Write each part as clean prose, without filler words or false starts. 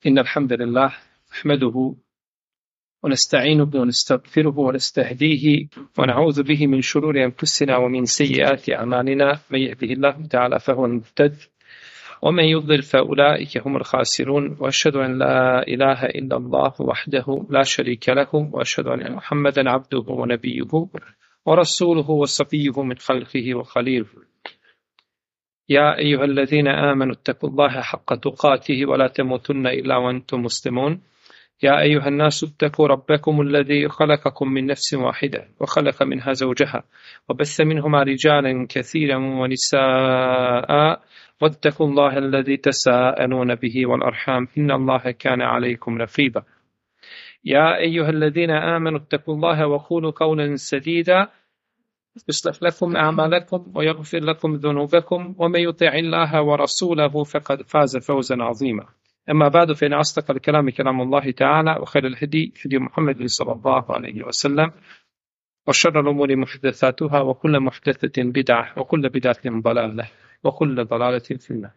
إن الحمد لله نحمده ونستعينه ونستغفره ونستهديه ونعوذ به من شرور أنفسنا ومن سيئات أعمالنا. من يهده الله تعالى فهو المهتد ومن يضلل فأولئك هم الخاسرون. وأشهد أن لا إله إلا الله وحده لا شريك له، وأشهد أن محمدا عبده ونبيه ورسوله وصفيه من خلقه وخليله. يا أيها الذين آمنوا اتقوا الله حق تقاته ولا تموتن إلا وأنتم مسلمون. يا أيها الناس اتقوا ربكم الذي خلقكم من نفس واحدة وخلق منها زوجها وبث منهما رجالا كثيرا ونساء، واتقوا الله الذي تساءلون به والأرحام إن الله كان عليكم رقيبا. يا أيها الذين آمنوا اتقوا الله وقولوا قولا سديدا يصلح لكم أعمالكم ويغفر لكم ذنوبكم، ومن يطع الله ورسوله فقد فاز فوزا عظيما. أما بعد، فإن أصدق الكلام كلام الله تعالى، وخير الهدي هدي محمد صلى الله عليه وسلم، وشر الأمور محدثاتها، وكل محدثة بدعة، وكل بدعة ضلالة، وكل ضلالة في النار.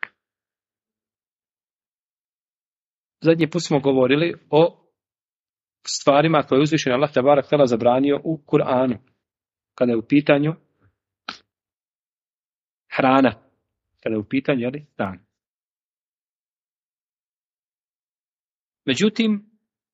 Zadnji put smo govorili o stvarima koje je uzvišeni Allah tebarek ve teala zabranio u Kur'anu, kada je u pitanju hrana, kada je u pitanju hrana. Međutim,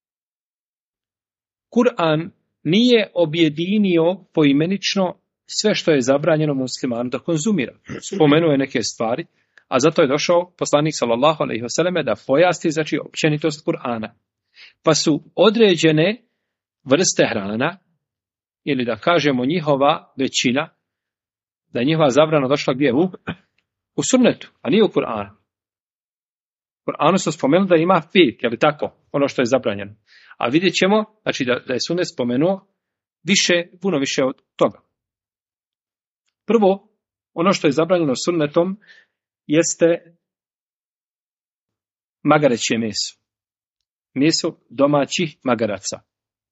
Kur'an nije objedinio poimenično sve što je zabranjeno muslimanu da konzumira. Spomenuo je neke stvari, a zato je došao poslanik sallallahu alejhi ve selleme da pojasni, znači, općenitost Kur'ana. Pa su određene vrste hrana, ili da kažemo njihova većina, da je njihova zabrana došla gdje? U sunnetu, a nije u Kur'anu. U Kur'anu su spomenuli da ima 5, je li tako? Ono što je zabranjeno. A vidjet ćemo, znači, da je sunnet spomenuo puno više od toga. Prvo, ono što je zabranjeno sunnetom jeste magareće meso. Meso domaćih magaraca.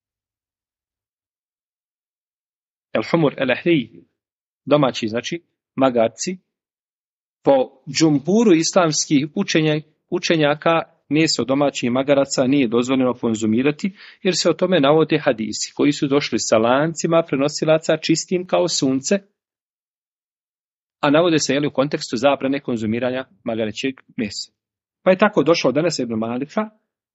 El humur el ahli, domaći, znači magarci. Po džumburu islamskih učenjaka meso domaćih magaraca nije dozvoljeno konzumirati, jer se o tome navode hadisi koji su došli sa lancima prenosilaca čistim kao sunce, a navode se u kontekstu zabrane konzumiranja magarećeg mesa. Pa je tako došlo od Enesa ibn Malika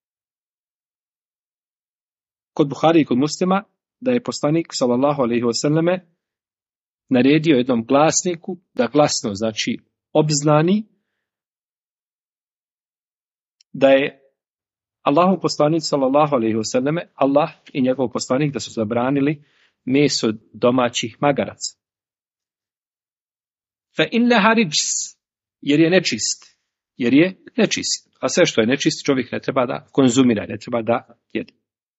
kod Buhari i kod Muslima da je poslanik sallallahu alejhi ve selleme naredio jednom glasniku da glasno, znači, obznani da je Allahov poslanik sallallahu alejhi ve selleme, Allah i njegov poslanik, da su zabranili meso domaćih magaraca. Fa innaha rijs, jer je nečist. A sve što je nečist čovjek ne treba da konzumira, ne treba da jede.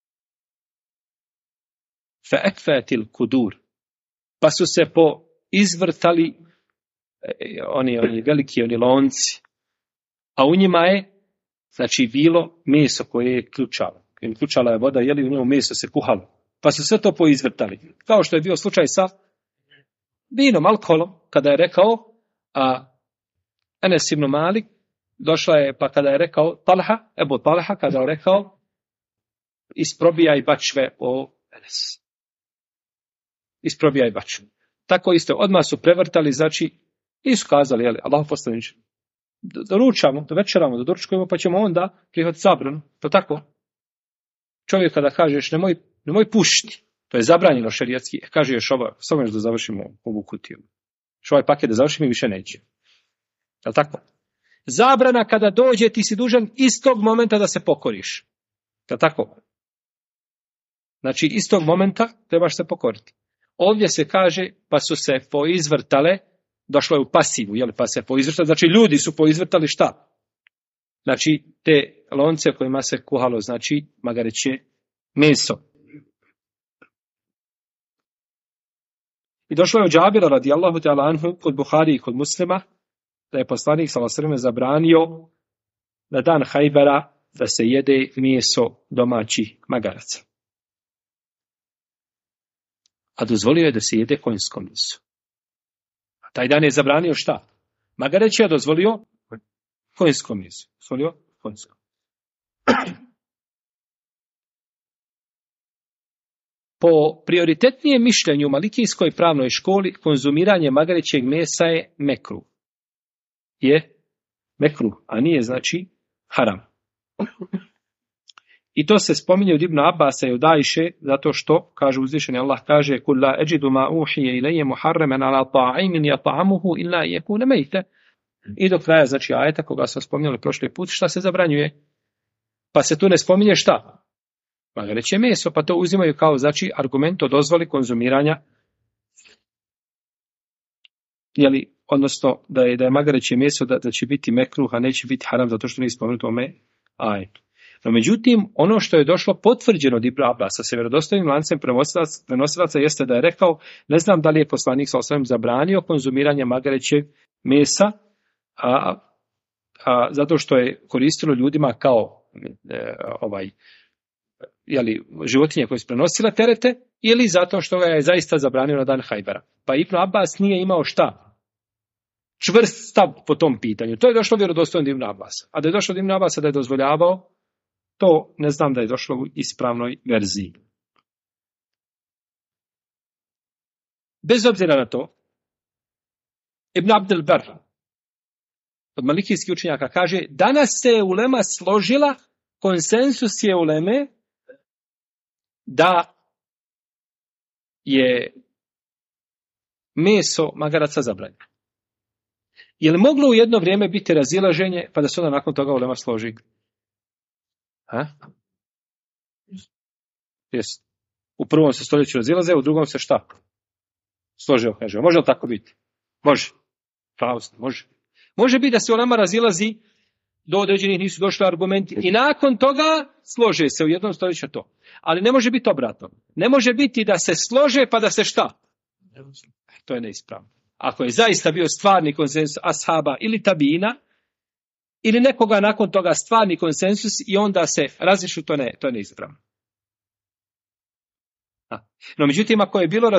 Fa akfatil kudur, pa su se izvrtali oni veliki lonci, a u njima je, znači, bilo meso koje je ključalo. Ključala je voda, u njemu meso se kuhalo. Pa su sve to poizvrtali. Kao što je bio slučaj sa vinom, alkoholom, kada je rekao Enes ibn Malik, došla je, pa kada je rekao Ebu Talha, kada je rekao isprobijaj bačve o Enes. Isprobijaj bačve. Tako isto, odmah su prevrtali, znači, nisu kazali, Allah poslaniče, doručamo, dovečeramo, doručkujemo, pa ćemo onda prihvatiti zabranu. To tako? Čovjek kada kažeš nemoj pušiti, to je zabranjeno šerijatski, kaže još ovo, samo još da završimo ovu kutiju. Što ovaj paket da završimo i više neće. Je li tako? Zabrana kada dođe, ti si dužan istog momenta da se pokoriš. Je li tako? Znači, istog momenta trebaš se pokoriti. Ovdje se kaže, pa su se poizvrtale, došlo je u pasivu, pa se poizvrtali, znači ljudi su poizvrtali šta? Znači, te lonce kojima se kuhalo, znači, magareće meso. I došlo je od Džabira radijallahu ta'ala anhu kod Buhari i kod Muslima da je poslanik sallallahu alejhi ve sellem zabranio na dan Hajbera da se jede meso domaćih magaraca. A dozvolio je da se jede konjsko meso. A taj dan je zabranio šta? Magareće je dozvolio konjsko meso. Dozvolio konjsko. po prioritetnijem mišljenju u malikijskoj pravnoj školi konzumiranje magarećeg mesa je mekruh. Je mekruh, a nije znači haram. I to se spominje od Ibn Abasa i od Ajše, zato što, kaže uzvišeni Allah, kaže kul la ajidu ma uhije ilaje muharremen ala ta'imin yata'amuhu illa yakuna mejte. I do kraja, znači ajeta koga smo spominjali prošli put, šta se zabranjuje? Pa se tu ne spominje šta? Magareće meso, pa to uzimaju kao znači argument o dozvoli konzumiranja, odnosno da je magareće meso da će biti mekruh, a neće biti haram zato što nije spomenuto ome ajetu. No međutim, ono što je došlo potvrđeno od Ibn Abasa sa vjerodostojnim lancem prenosilaca jeste da je rekao, ne znam da li je poslanik sallallahu alejhi ve sellem zabranio konzumiranje magarećeg mesa, zato što je koristilo ljudima kao životinje koje su prenosile terete, ili zato što ga je zaista zabranio na dan Hajbera. Pa Ibn Abbas nije imao šta? Čvrst stav po tom pitanju. To je došlo vjerodostojno od Ibn Abbasa. A da je došlo od Ibn Abbasa da je dozvoljavao, to ne znam da je došlo u ispravnoj verziji. Bez obzira na to, Ibn Abdel Bar od malikijskih učenjaka kaže, danas se ulema složila, konsensus je uleme da je meso magaraca zabranjeno. Je li moglo u jedno vrijeme biti razilaženje, pa da se onda nakon toga ulema složi? Jest. U prvom se stoljeću razilaze, u drugom se šta? Složio, kaže. Može li tako biti? Može. Pravosno, može. Može biti da se ulema razilazi, do određenih nisu došli argumenti i nakon toga slože se u jednom stoljeću to. Ali ne može biti obratno. Ne može biti da se slože pa da se šta? To je neispravno. Ako je zaista bio stvarni konsensus ashaba ili tabina, ili nekoga nakon toga stvarni konsensus i onda se različu, to je neispravno. No međutim, ako je bilo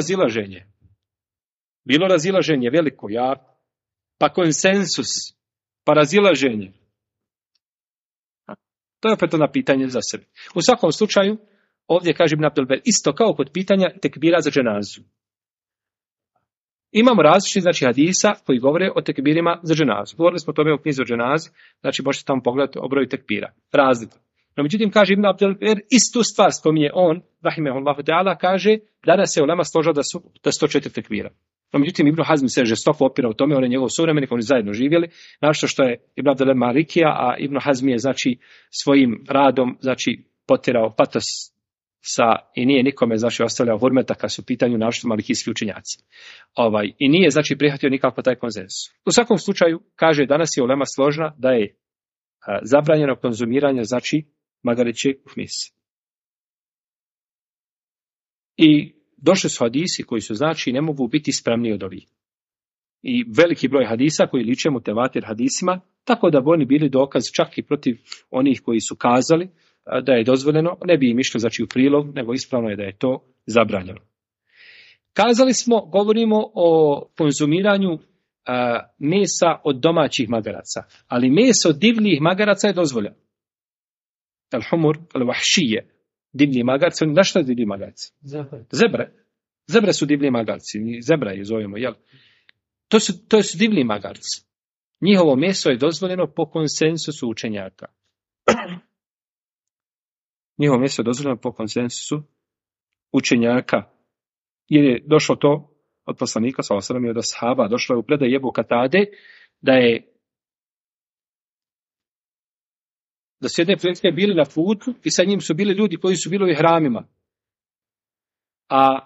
razilaženje veliko, pa konsensus, pa razilaženje, to je opet ono pitanje za sebe. U svakom slučaju, ovdje kaže Ibn Abdul Ber, isto kao kod pitanja tekbira za dženazu. Imamo različiti znači hadisa koji govore o tekbirima za dženazu. Govorili smo o tome u knjizi o dženazi, znači možete tamo pogledati o broju tekbira. Razliku. No međutim, kaže Ibn Abdul Ber, istu stvar spominje on, rahimehullahu ta'ala, kaže danas se ulema složila da su 104 tekbira. No međutim, Ibn Hazm se žestoko opira u tome, on je njegov suvremenik, oni zajedno živjeli, našto što je Ibn Abdul Ber Malikija, a Ibn Hazm je znači svojim radom znači potirao patos i nije nikome znači ostavljao hurmeta kad su u pitanju našto malikijski učenjaci. I nije znači prihvatio nikako taj konsenzus. U svakom slučaju, kaže, danas je ulema složna da je zabranjeno konzumiranje znači magarećeg mesa. I došli su hadisi koji su znači ne mogu biti spremniji od ovih. I veliki broj hadisa koji liče mutevatir hadisima, tako da bi oni bili dokaz čak i protiv onih koji su kazali da je dozvoljeno, ne bi im išlo znači u prilog, nego ispravno je da je to zabranjeno. Kazali smo, govorimo o konzumiranju mesa od domaćih magaraca, ali meso od divljih magaraca je dozvoljeno. Al-humur, al-wahšije, divlji magarci, na što je divlji magarci? Zebre su divlji magarci, zebra je zovemo, jel? To su divlji magarci. Njihovo meso je dozvoljeno po konsensusu učenjaka. Njihovo meso je dozvoljeno po konsensusu učenjaka. Jer je došlo to od poslanika, sallallahu alejhi ve sellem, i od ashaba, došlo je u predaj Ebu Katade, da su jedne prilike bili na putu i sa njim su bili ljudi koji su bili u ihramima. A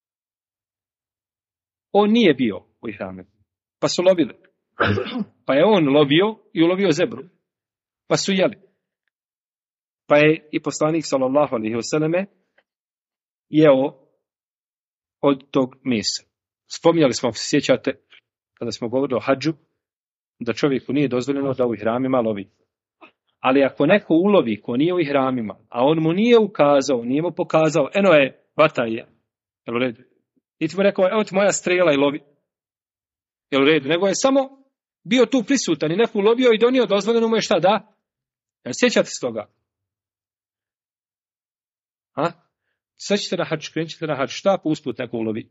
on nije bio u ihramima. Pa su lovili. Pa je on lovio i ulovio zebru. Pa su jeli. Pa je i poslanik sallallahu alejhi ve selleme jeo od tog mesa. Spominjali smo, se sjećate, kada smo govorili o hadžu, da čovjeku nije dozvoljeno da u ihramima lovi. Ali ako neko ulovi ko nije u ihramima, a on mu nije ukazao, nije mu pokazao, eno je, vataj je. Jel u redu? Niti mu rekao, evo ti moja strela i lovi. Jel u redu? Nego je samo bio tu prisutan i neko ulovio i donio, dozvoljeno mu je šta da? Jel sjećate se toga? Sve ćete na hač, krenut ćete na hač, šta pa usput neko ulovi.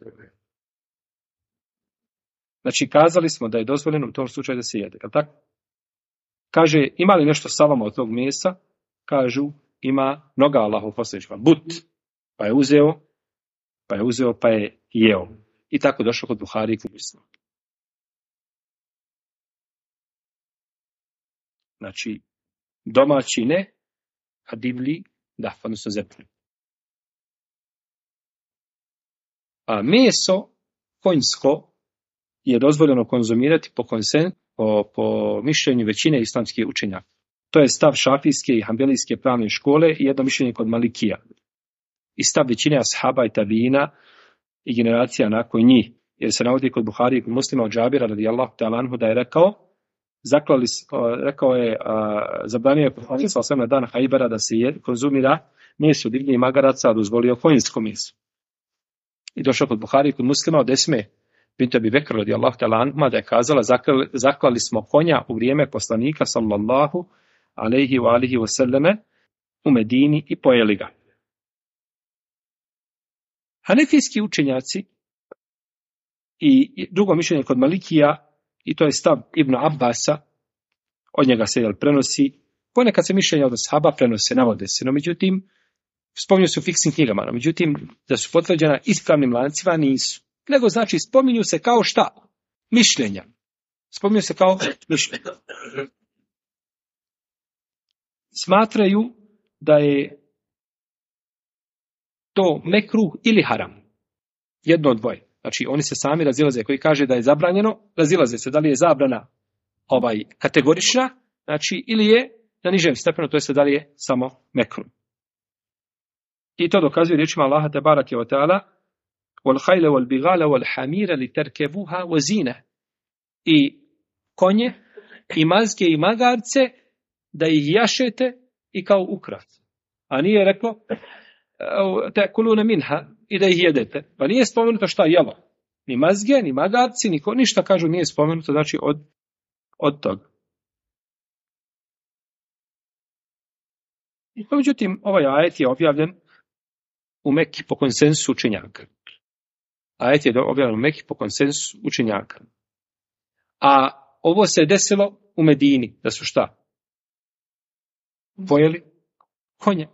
Znači, kazali smo da je dozvoljeno u tom slučaju da se jede. Jel tako? Kaže, ima li nešto sa vama od tog mesa? Kažu, ima noga Allahov poslanika. But. Pa je uzeo, pa je jeo. I tako došlo kod Buhari i kod Muslima. Znači, domaći ne, a divlji da, odnosno zepni. A meso konjsko je dozvoljeno konzumirati po mišljenju većine islamskih učenjaka. To je stav šafijske i hambelijske pravne škole i jedno mišljenje kod Malikija. I stav većine ashaba i tabina i generacija nakon njih. Jer se navodi kod Buhari i kod Muslima od Džabira radijallahu ta'ala anhu da je zabranio je poslanik sallallahu alejhi ve sellem na dan Hajbera da se konzumira meso divljih magaraca, a dozvolio konjsko meso. I došao kod Buhari i kod Muslima od Esme bint Abi Bekr radijallahu ta'ala anha da je kazala zaklali smo konja u vrijeme poslanika sallallahu alejhi ve alihi ve selleme u Medini i pojeli ga. Hanefijski učenjaci i drugo mišljenje kod Malikija, i to je stav Ibn Abbasa, od njega se prenosi, ponekad se mišljenja od ashaba prenose, navode se, no međutim, spominju se u fiksnim knjigama, no međutim, da su potvrđena ispravnim lancima nisu. Nego znači, spominju se kao šta? Mišljenja. Spominju se kao mišljenja. Smatraju da je to mekruh ili haram. Jedno od dvoje. Znači, oni se sami razilaze, koji kaže da je zabranjeno, razilaze se da li je zabrana kategorična, znači, ili je na nižem stepenu, to je da li je samo mekruh. I to dokazuje riječima Allaha tebarake ve taala: "Wal khayla wal bighala wal hamira litarkabuha wa zina." I konje, i mazge, i magarce, da ih jašete i kao ukras. A nije reklo ta'kuluna minha, i da ih jedete. Pa nije spomenuto šta jelo. Ni mazge, ni magarci, ništa kažu nije spomenuto, znači od toga. Međutim, ovaj ajet je objavljen u Mekki po konsensusu učenjaka. Ajet je objavljen u Mekki po konsensusu učenjaka. A ovo se desilo u Medini, da su šta? Pojeli konje.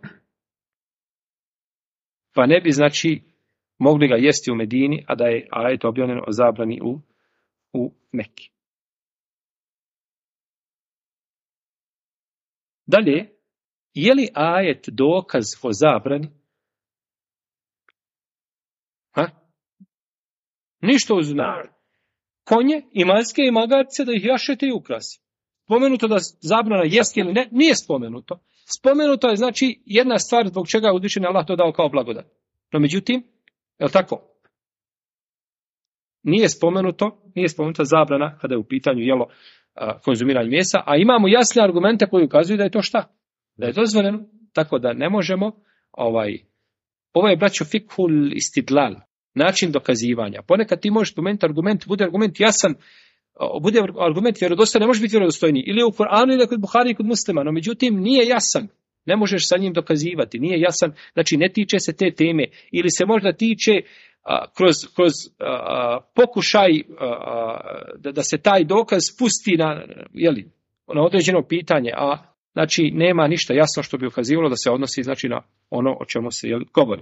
Pa ne bi, znači, mogli ga jesti u Medini, a da je ajet objavljen o zabrani u Mekki. Dalje, je li ajet dokaz o zabrani? Ništa uzna. Konje i mazge i magarce da ih jašete i ukrasi. Spomenuto da zabrana jesti ili ne, nije spomenuto. Spomenuto je, znači, jedna stvar zbog čega je uzvišeni Allah to dao kao blagodat. No međutim, je li tako? Nije spomenuta zabrana kada je u pitanju jelo konzumiranje mesa, a imamo jasne argumente koji ukazuju da je to šta? Da je dozvoljeno, tako da ne možemo, ovo je, braćo, fikhul istidlal, način dokazivanja. Ponekad ti možeš spomenuti argument, bude argument jasan, bude argument vjerodostojan, ne može biti vjerodostojniji. Ili u Kur'anu, ili kod Buhari i kod Muslima, no međutim nije jasan. Ne možeš sa njim dokazivati, nije jasan, znači ne tiče se te teme. Ili se možda tiče kroz pokušaj da se taj dokaz spusti na određeno pitanje, a znači nema ništa jasno što bi ukazivalo da se odnosi, znači, na ono o čemu se govori.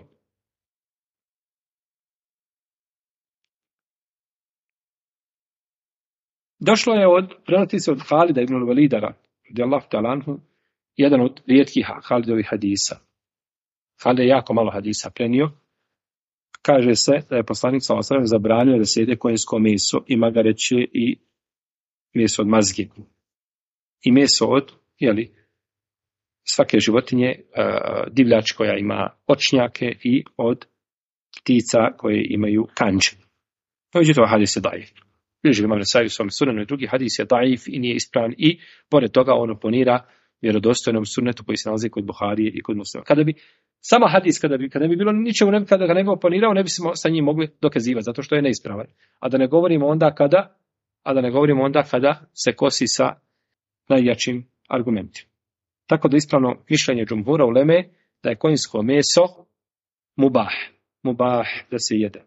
Došlo je prenosi se od Halida ibn Walida radijallahu ta'ala anhu, jedan od rijetkih Halidovih hadisa. Halid je jako malo hadisa prenio. Kaže se da je poslanik sallallahu alejhi ve sellem zabranio da se jede konjsko meso i magareće i meso od mazge. I meso od svake životinje, divljač koja ima očnjake i od ptica koje imaju kandže. Međutim, hadis je daif. Bliže imam Nesai u svom sunnetu i drugi hadis je daif i nije ispravan i pored toga on oponira vjerodostojnom sunnetu koji se nalazi kod Buharije i kod Muslima. Kada bi sama hadis, kada bi bilo ničemu, kada ga ne bi oponirao, ne bismo sa njim mogli dokazivati, zato što je neispravan. A da ne govorimo onda kada se kosi sa najjačim argumentima. Tako da ispravno mišljenje džumhura uleme da je konjsko meso Mubah, da se jede.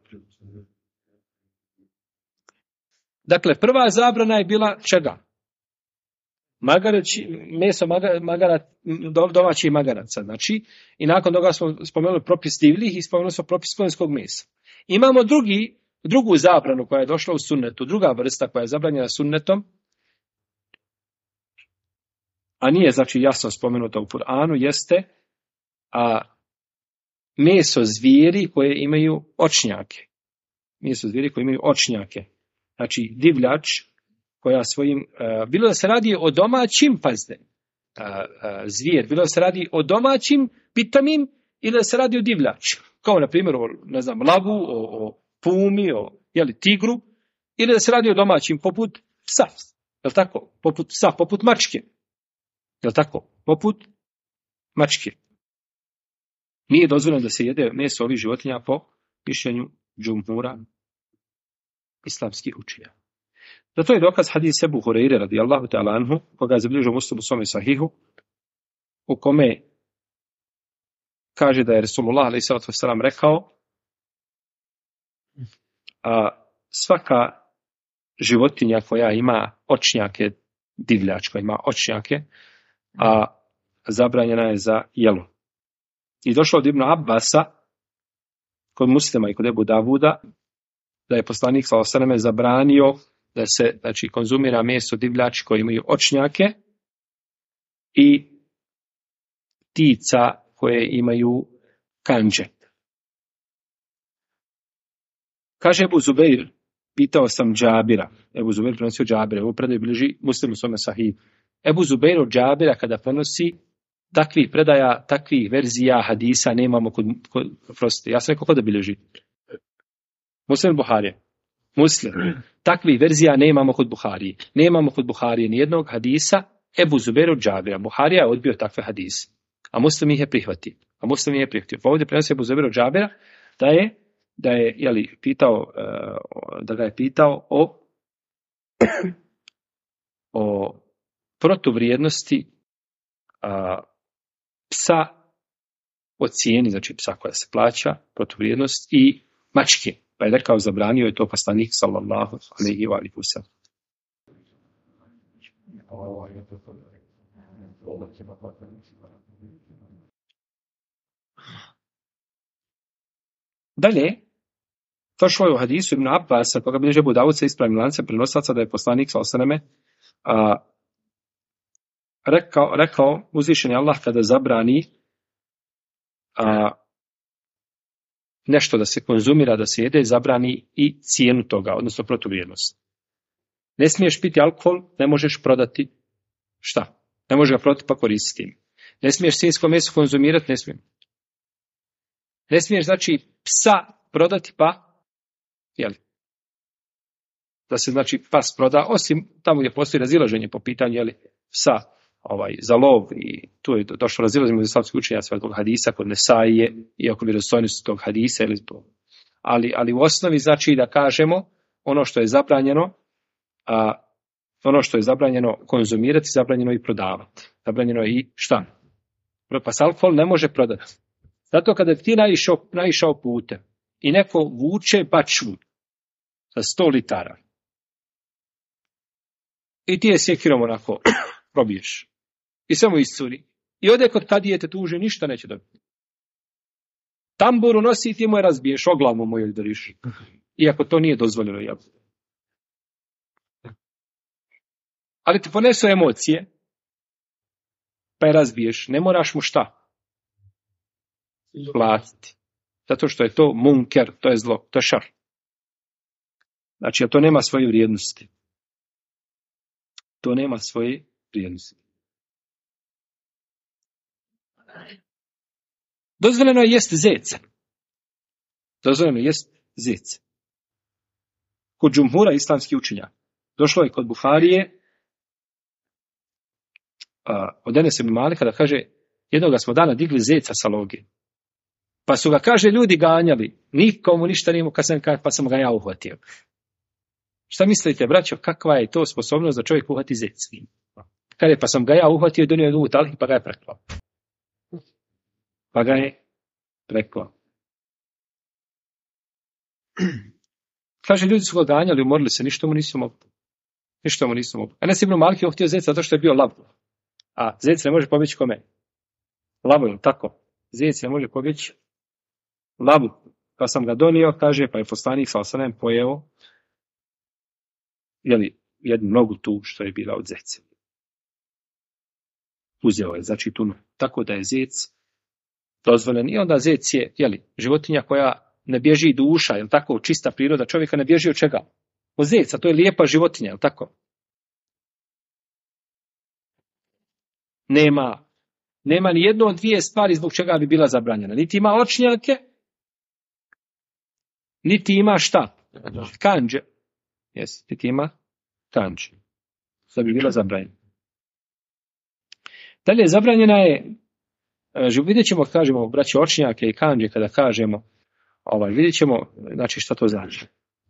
Dakle, prva zabrana je bila čega? Meso domaćih magaraca, znači, i nakon toga smo spomenuli propis divljih i spomenuli smo propis konjskog mesa. Imamo drugu zabranu koja je došla u sunnetu, druga vrsta koja je zabranjena sunnetom, a nije, znači, jasno spomenuta u Kur'anu, jeste meso zvijeri koje imaju očnjake. Meso zvijeri koje imaju očnjake. Znači, divljač koja svojim, bilo da se radi o domaćim, pazite, zvijer, bilo da se radi o domaćim pitomim ili da se radi o divljač. Kao, na primjer, lavu, o pumi, o tigru, ili da se radi o domaćim, poput psa. Je li tako? Poput psa, poput mačke. Je li tako? Poput mačke. Nije dozvoljeno da se jede meso ovih životinja po mišljenju džumhura islamskih učenjaka. Zato je dokaz hadis Ebu Hurajre radijallahu ta'ala anhu, koga je zabilježio Muslim u svome sahihu, u kome kaže da je Resulullah alejhi salatu vesselam rekao, svaka životinja koja ima očnjake, divljač koja ima očnjake, zabranjena je za jelo. I došlo od Ibn Abbasa, kod Muslima i kod Ebu Davuda, da je poslanik sallallahu alejhi ve sellem zabranio da se, znači, konzumira meso divljač koji imaju očnjake i ptica koje imaju kandže. Kaže Ebu Zubeir, pitao sam Džabira, Ebu Zubeir prenosio Džabira, ovo predaj bilježi Muslim u svome sahihu. Ebu Zubeir od Džabira kada prenosi takvih predaja, takvih verzija hadisa nemamo prostite, ja sam rekao kod da bilježi. Muslim Buharije. Muslim. Takvih verzija nemamo kod Buharije. Nemamo kod Buharije nijednog hadisa Ebu Zubeir od Džabira. Buharija je odbio takve hadise. A Muslim ih je prihvatio. Pa ovdje prenosi Ebu Zubeir od Džabira da je pitao, da ga je pitao o protuvrijednosti psa, o cijeni, znači psa koja se plaća, protuvrijednost i mačke. Pa je rekao, zabranio je to poslanik sallallahu alejhi ve sellem. Dalje, došlo je u hadisu Ibn Abbasa, koga bilježi Ebu Davud sa ispravnim lancem prenosaca, da je poslanik sallallahu alejhi ve sellem rekao uzvišeni Allah kada zabrani nešto da se konzumira, da se jede, zabrani i cijenu toga, odnosno protuvrijednost. Ne smiješ piti alkohol, ne možeš prodati šta? Ne možeš ga prodati pa koristiti. Ne smiješ svinjsko meso konzumirati, ne smiješ. Ne smiješ, znači, psa prodati pa, da se, znači, pas proda, osim tamo gdje postoji razilaženje po pitanju, psa za lov, i tu je došlo razilaženje među islamskih učenjaka tog hadisa kod Nesaije, iako vjerodostojnost tog hadisa, ali u osnovi, znači, da kažemo ono što je zabranjeno konzumirati, zabranjeno i prodavati. Zabranjeno je i šta? Pa se alkohol ne može prodati. Zato kada ti naišao putem i neko vuče bačvu za 100 litara i ti je sjekirom onako probiješ i samo iscuri i ode kod kadije te tuže, ništa neće dobiti. Tamburu nosi i ti mu je razbiješ, o glavu mu je udariš. Iako to nije dozvoljeno. Ali ti ponesu emocije pa je razbiješ. Ne moraš mu šta? Platiti. Zato što je to munker, to je zlo, to je šar. Znači, to nema svoje vrijednosti. To nema svoje vrijednosti. Dozvoljeno je jest zec. Kod džumhura islamskih učenjaka. Došlo je kod Buharije od Enesa ibn Malika da kaže, jednoga smo dana digli zeca sa loge. Pa su ga, kaže, ljudi ganjali. Nikomu ništa nije pa sam ga ja uhvatio. Šta mislite, braćo, kakva je to sposobnost da čovjek uhvati zec? Kaže, pa sam ga ja uhvatio i donio ga u talih pa ga je preklao. Kaže, ljudi su ga ganjali, umorili se, ništa mu nisu mogli. Ništa mu nisu mogli. Enes ibn Malik je htio zeca zato što je bio lav. A zec ne može pobjeći kome? Lavu, je tako? Zec ne može pobjeći lavu. Pa sam ga donio, kaže, pa je poslanik s.a.v. pojeo jednu nogu tu što je bila od zece. Uzeo je, znači tu. Tako da je zec dozvoljen. I onda zec je, životinja koja ne bježi duša, je tako? Čista priroda čovjeka ne bježi od čega? Od zeca, to je lijepa životinja, je tako? Nema ni jedno od dvije stvari zbog čega bi bila zabranjena. Niti ima očnjake, niti ima šta? Kanđe. Niti ima kanđe. Da bi bila zabranjena. Dalje, zabranjena je, vidjet ćemo, kažemo, braći očnjake i kanđe, kada kažemo, vidjet ćemo, znači, šta to znači.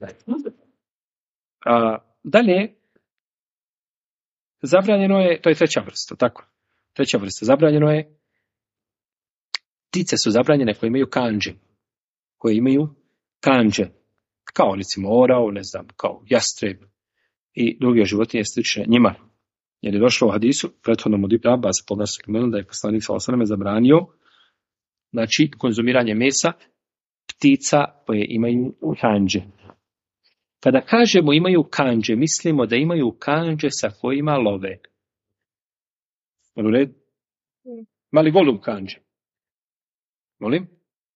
Dalje, zabranjeno je, to je treća vrsta, tako. Treća vrsta, zabranjeno je, ptice su zabranjene koje imaju kanđe, kao recimo orao, ne znam, kao jastreb i druge životinje slične njima. Jer je došlo u hadisu, prethodnom od Ibn Abbasa, koga su spomenuli da je poslanik s.a.v. zabranio, znači, konzumiranje mesa ptica koje imaju kanđe. Kada kažemo imaju kanđe, mislimo da imaju kanđe sa kojima love. U redu? Mali golub kanđe. Molim?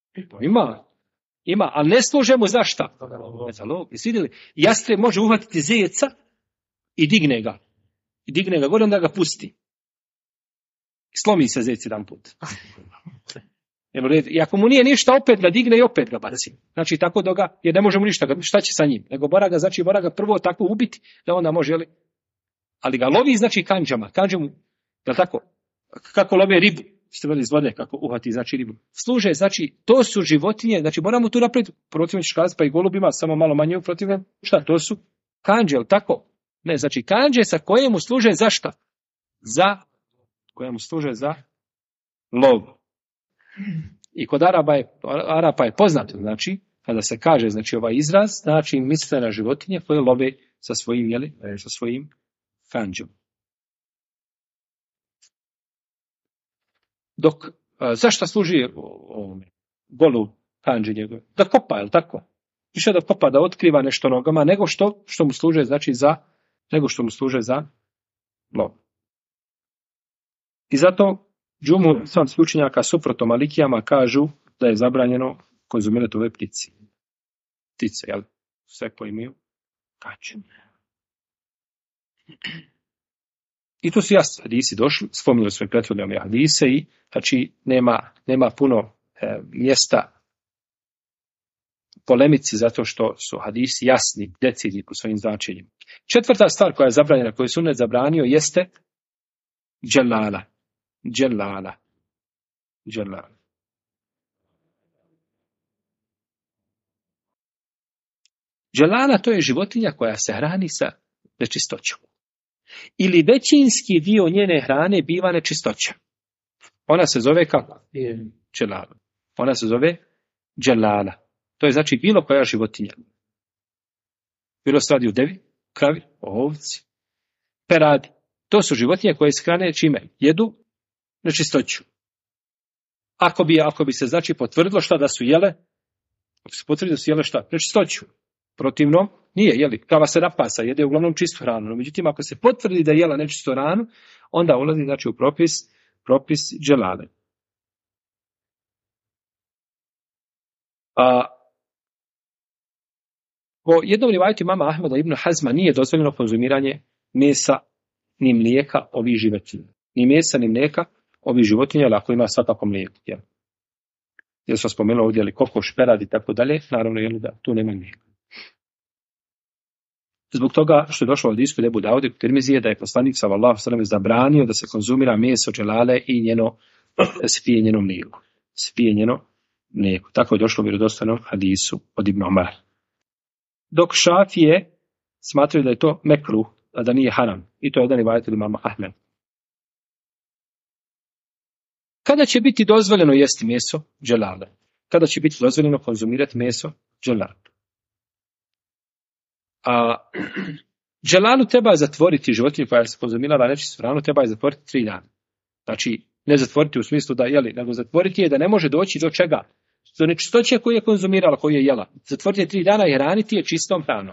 Ima, ali ne služe mu za šta? Za lov. Jesi vidjeli? Jastreb može uhvatiti zeca i digne ga. Gore, onda ga pusti. Slomi se zec jedan put. I ako mu nije ništa, opet ga digne i opet ga baci. Znači, tako da ga, jer ne može mu ništa, šta će sa njim? Nego mora ga prvo tako ubiti, da onda može, ali ga lovi, znači, kanđama. Kanđe mu, da tako, kako love ribu, ste veli iz vode, kako uhvati, znači, ribu. Služe, znači, to su životinje, znači, moramo tu napraviti, protivno ćeš kazati, pa i golubima, samo malo manje protivno, šta, to su kanđe, jel tako? Ne, znači, kanđe sa koje mu služe za šta? Koje mu služe za lov. I kod Arapa je poznato, znači, kada se kaže, znači, ovaj izraz, znači, misle na životinje koje love sa svojim kanđom. Dok, zašto služi golub kanđe njegove? Da kopa, je li tako? Više da kopa, da otkriva nešto nogama, nego što mu služe, znači, za lov. I zato džumhur islamskih učenjaka suprotno Malikijama kažu da je zabranjeno konzumirati ove ptice. Jel? Sve koje imaju kanđe. I tu su jasni hadisi došli, spominjali smo i prethodne hadise i znači nema puno mjesta polemici zato što su hadisi jasni, decidni po svojim značenjima. Četvrta stvar koja je zabranjena, koju sunnet zabranio, jeste dželala. Dželala to je životinja koja se hrani sa nečistoćom. Ili većinski dio njene hrane biva nečistoća. Ona se zove kako? Dželala. Ona se zove dželala. To je znači bilo koja životinja. Bilo se radi o devi, kravi, o ovci, peradi. To su životinje koje se hrane čime? Jedu nečistoću. Ako bi se znači potvrdilo šta da su jele, ako se potvrdi da su jele šta? Nečistoću. Protivno, nije, krava se napasa, jede uglavnom čistu hranu. No, međutim, ako se potvrdi da je jela nečistu hranu, onda ulazi znači u propis dželale. Po jednom rivajetu imama Ahmeda ibn Hazma nije dozvoljeno konzumiranje mesa ni mlijeka ovih životinja. Ni mesa ni mlijeka ovih životinja, ali ako ima svakako mlijeko. Jer smo spomenuli ovdje kokoš, perad i tako dalje, naravno da tu nema mlijeka. Zbog toga što je došlo od isku Ebu Davud i Tirmizije da je poslanik sallallahu alejhi ve sellem zabranio da se konzumira meso dželale i spijenjeno mlijeko. Tako je došlo u vjerodostojnom hadisu od Ibn Omara. Dok Šafije smatraju da je to mekruh, a da nije haram. I to je jedan rivajet od imama Ahmed. Kada će biti dozvoljeno jesti meso dželale? Kada će biti dozvoljeno konzumirati meso dželale? A dželanu treba zatvoriti životinju koja se konzumirala nečistu hranu, treba je zatvoriti 3 dana. Znači, ne zatvoriti u smislu da jeli, nego zatvoriti je da ne može doći do čega? Do nečistoće koju je konzumirala, koju je jela. Zatvoriti je 3 dana i hraniti je čistom hranom.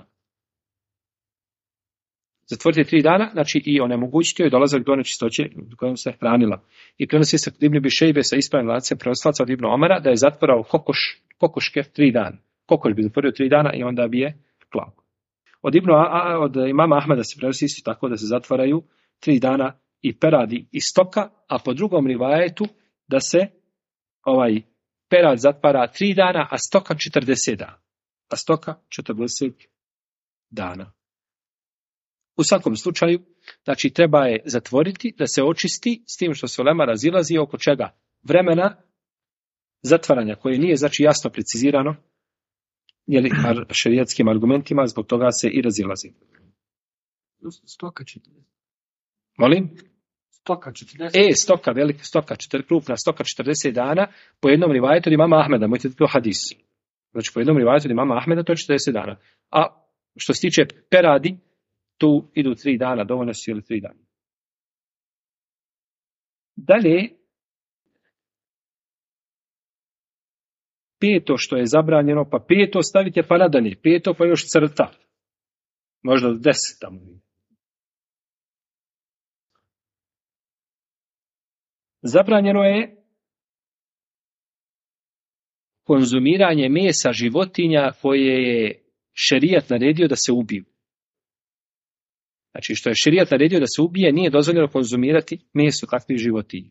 Zatvoriti je 3 dana, znači i onemogućiti joj dolazak do nečistoće kojom se hranila. I prenosi se kod Ibn Abi Šejbe sa ispravnim lancem prenosilaca od Ibn Omara da je zatvorao kokoške 3 dana. Kokoš bi zatvorio 3 dana i onda bi je klao. Od imama Ahmeda se prenosi isto tako da se zatvaraju 3 dana i peradi i stoka, a po drugom rivajetu da se perad zatvara 3 dana, a stoka 40 dana. A stoka 40 dana. U svakom slučaju, znači treba je zatvoriti, da se očisti, s tim što se ulema razilazi oko čega? Vremena zatvaranja, koje nije znači jasno precizirano, jeli šerijatskim argumentima, zbog toga se i razilazi. Stoka 40. Molim? Stoka 40. Stoka, velika stoka, krupna stoka 40 dana, po jednom rivajetu od imama Ahmeda, mojte to hadis. Znači po jednom rivajetu od imama Ahmeda to je 40 dana. A što se tiče peradi, tu idu 3 dana, dovoljno su ili 3 dana. Dalje, 5. što je zabranjeno, pa 5. stavite pa nadalje, 5. pa još crta. Možda 10 tamo. Zabranjeno je konzumiranje mesa životinja koje je šerijat naredio da se ubiju. Znači, što je šerijat naredio da se ubije, nije dozvoljeno konzumirati meso takvih životinja.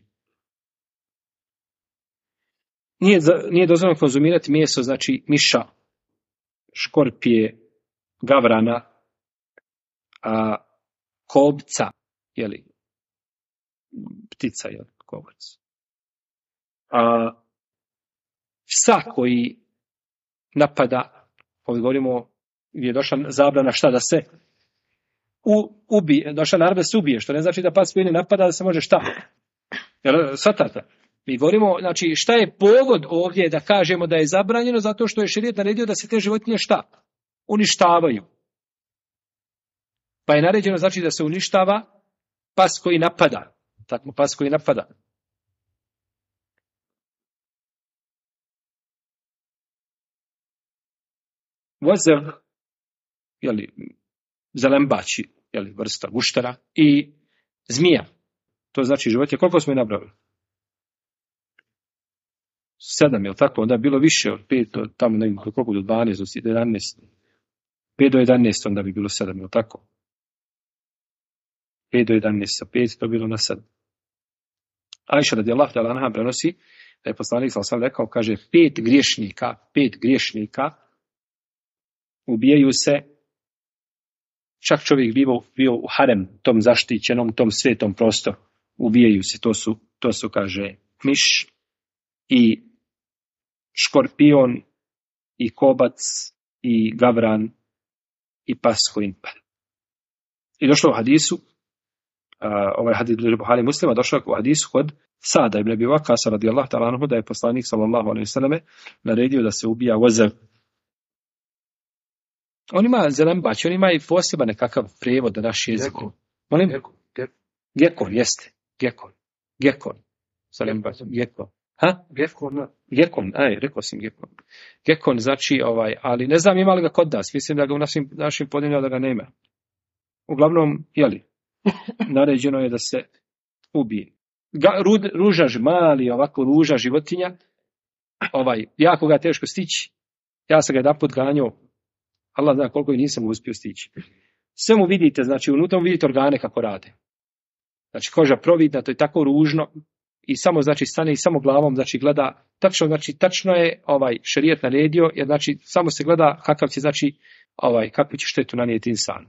Nije dozvoljeno konzumirati meso, znači miša, škorpije, gavrana, kobca, ptica, kovac. Psa koji napada, ovdje govorimo gdje je došla zabrana šta da se ubije, došla naredba da se ubije, što ne znači da pas koji ne napada da se može šta. Svatate? Mi govorimo, znači šta je povod ovdje da kažemo da je zabranjeno, zato što je šerijat naredio da se te životinje šta? Uništavaju. Pa je naređeno znači da se uništava pas koji napada. Tako, pas koji napada. Vozev, zelembači, vrsta guštara i zmija. To znači životinje. Koliko smo je nabrali? 7, je tako? Onda je bilo više od 5, tamo ne koliko do 12, do 11. 5 do 11, onda bi bilo 7, je tako? 5 do 11, sa 5 to bilo na 7. Ajša radijallahu ta'ala anha prenosi da je poslanik sallallahu alejhi ve sellem rekao, kaže, 5 griješnika ubijaju se, čak čovjek bio u harem, tom zaštićenom, tom svetom prostoru, ubijaju se, to su kaže, miš i škorpion i kobac i gavran i pas koji pada. I došlo u hadisu, ovaj hadis bliže Buhari Muslima, došlo u hadisu kod Sada ibn Abi Waqqas radijallahu ta'ala anhu da je poslanik sallallahu alejhi ve selleme naredio da se ubija vozev. On ima zelembać, on ima i poseban nekakav prijevod na naš jezik. Molim? Gekon, jeste. Gekon. Zelembać, gekon. Gekon, rekao sam gekon. Gekon znači ali ne znam ima li ga kod nas, mislim da ga u našim podinima da ga nema. Uglavnom, naređeno je da se ubije. Ruža, mali, ovako ruža životinja, jako ga teško stići. Ja sam ga jedanput ganjao, Allah zna koliko i nisam uspio stići. Sve mu vidite, znači unutra mu vidite organe kako rade. Znači koža providna, to je tako ružno i samo znači stane i samo glavom znači gleda, tačno je šerijat naredio, jer znači samo se gleda kakav će znači kakvu će štetu nanijeti insan.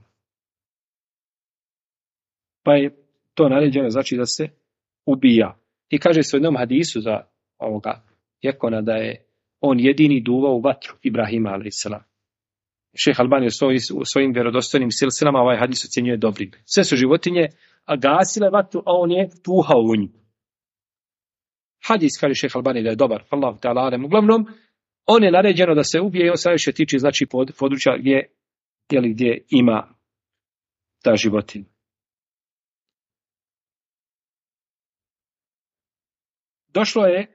Pa je to naređeno znači da se ubija. I kaže se u jednom hadisu za ovoga Jekona da je on jedini duvao u vatru Ibrahima alejselam. Šejh Albani u svojim vjerodostojnim silsilama ovaj hadis ocjenjuje dobrim. Sve su životinje gasile vatru, a on je puhao u nju. Hadis kaže šejh Albani da je dobar, Allahu ta'ala alem. Uglavnom, on je naređeno da se ubije i on se više tiče znači područja gdje gdje ima ta životinja. Došlo je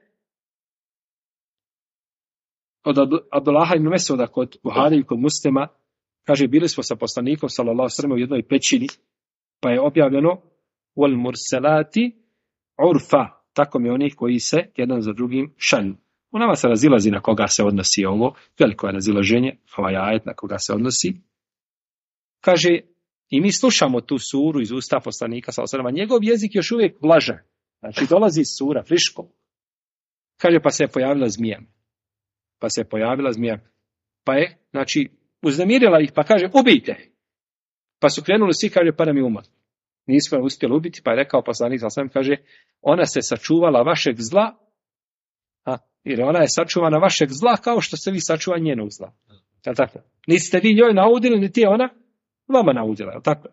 od Abdullaha ibn Mesuda kod Buhari i kod Muslima, kaže, bili smo sa poslanikom sallallahu alejhi ve sellem u jednoj pećini, pa je objavljeno wal mursalati urfa, tako mi oni koji se jedan za drugim šalju. U nama se razilazi na koga se odnosi ovo, veliko je razilaženje, ovaj ajet na koga se odnosi. Kaže, i mi slušamo tu suru iz usta poslanika sallallahu alejhi ve sellem, njegov jezik još uvijek vlažan. Znači dolazi sura friško. Kaže, pa se je pojavila zmija. Pa je, znači, uznemirila ih, pa kaže, ubijte. Pa su krenuli svi, kaže, pa nam je umrlo. Nismo je uspjeli ubiti, pa je rekao poslanik sallallahu alejhi ve sellem, kaže, ona se sačuvala vašeg zla, jer ona je sačuvana vašeg zla kao što ste vi sačuva njenog zla. Jel tako? Niste vi njoj naudili, niti je ona vama naudila. Jel tako?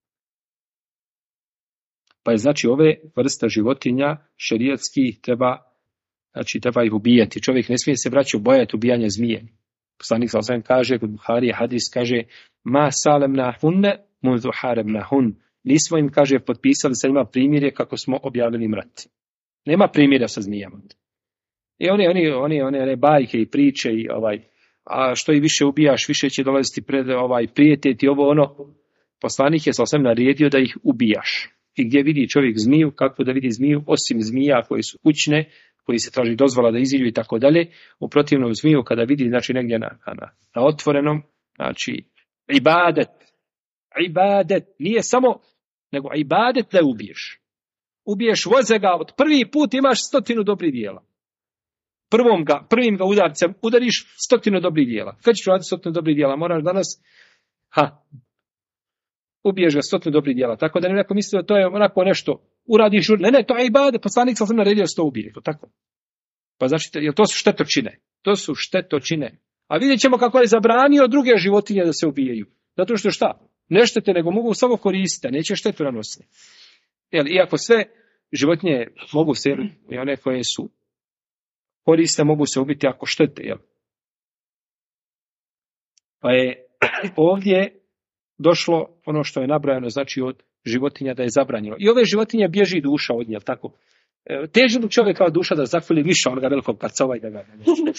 Pa je znači ove vrste životinja šerijatskih treba ih ubijati. Čovjek ne smije se bojati ubijanja zmije. Poslanik sallallahu alejhi ve sellem kaže, kod Buhari hadis kaže, ma salemna hunne munzu haremna hun. Nismo im, kaže, potpisali sa njima primjerje kako smo objavili im rat. Nema primjerja sa zmijama. I one bajke i priče i a što i više ubijaš, više će dolaziti pred prijeteti ovo ono. Poslanik je sallallahu alejhi ve sellem naredio da ih ubijaš. I gdje vidi čovjek zmiju, kako da vidi zmiju, osim zmija koje su kućne, koji se traži dozvola da iziđu i tako dalje, u protivnom zmiju kada vidi, znači negdje na otvorenom, znači ibadet, nije samo, nego ibadet da ubiješ. Ubiješ vozega, od prvi put imaš 100 dobrih djela. Prvim ga udarcem udariš 100 dobrih djela. Kad ćeš raditi 100 dobrih djela? Moraš danas, ubiješ ga 100 dobrih djela. Tako da ne neko misli da to je onako nešto, uradiš žurno. Ne, to je ibadet, poslanik sallallahu alejhi ve sellem naredio da se to ubije. To tako. Pa znači, to su štetočine. To su štetočine. A vidjet ćemo kako je zabranio druge životinje da se ubijaju. Zato što šta? Ne štete, nego mogu samo koristiti, neće štetu nanositi. Iako sve životinje mogu se, i one koje su koriste, mogu se ubiti ako štete. Jel? Pa je ovdje došlo ono što je nabrojano, znači od životinja da je zabranjeno. I ove životinje bježi duša od nje, jel tako? Teži li čovjek kao duša da zahvali miša onoga velikog pacova i da ga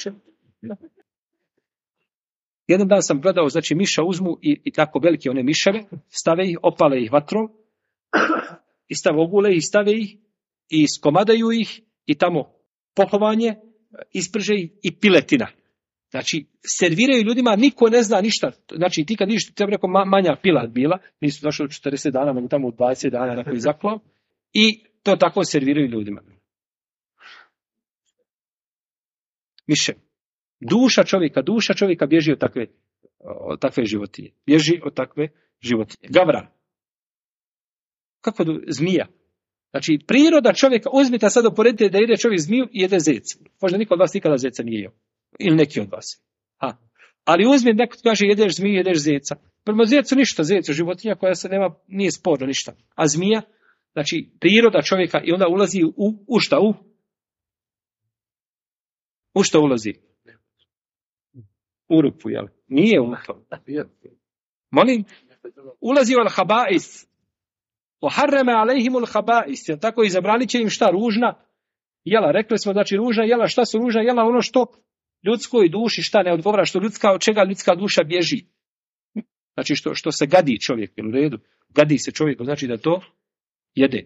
Jedan dan sam gledao, znači miša uzmu i tako velike one miševe, stave ih, opale ih vatrom, i stave ogule i stave ih, i skomadaju ih, i tamo pohovanje, isprže ih i piletina. Znači, serviraju ljudima, niko ne zna ništa. Znači, ti kad ništa, treba rekao, manja pilat bila, nisu došli u 40 dana, nego tamo u 20 dana na koji zaklao, i to tako serviraju ljudima. Miše. Duša čovjeka bježi od takve životinje. Bježi od takve životinje. Gavran. Kako zmija? Znači, priroda čovjeka, uzmite sad uporedite da jede čovjek zmiju i jede zeca. Možda niko od vas nikada zeca nije jeo. Ili neki od vas. Ali uzmi, neko kaže jedeš zmiju, jedeš zeca. Prema zecu ništa, zecu, životinja koja se nije sporno ništa. A zmija, znači, priroda čovjeka i onda ulazi u šta? U šta ulazi? U rupu, jel? Nije u to. Molim? Ulazi u al-haba'is. Oharreme alejhimu al-haba'is. Jel tako? I zabranit će im šta? Ružna jela. Rekli smo, znači, ružna jela. Šta su ružna jela? Ono što ljudskoj duši šta ne odgovara, od čega ljudska duša bježi. Znači, što se gadi čovjek, u redu. Gadi se čovjeku, znači da to jede.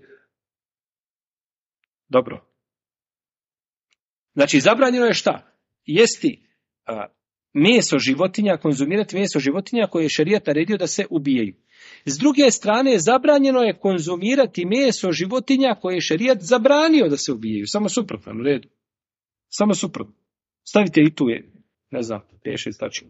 Dobro. Znači, zabranjeno je šta? Jesti meso životinja, konzumirati meso životinja koje je šerijat naredio da se ubijaju. S druge strane, zabranjeno je konzumirati meso životinja koje je šerijat zabranio da se ubijaju. Samo suprotno, u redu. Samo suprotno. Stavite i tu je, ne znam, 5-6 tački.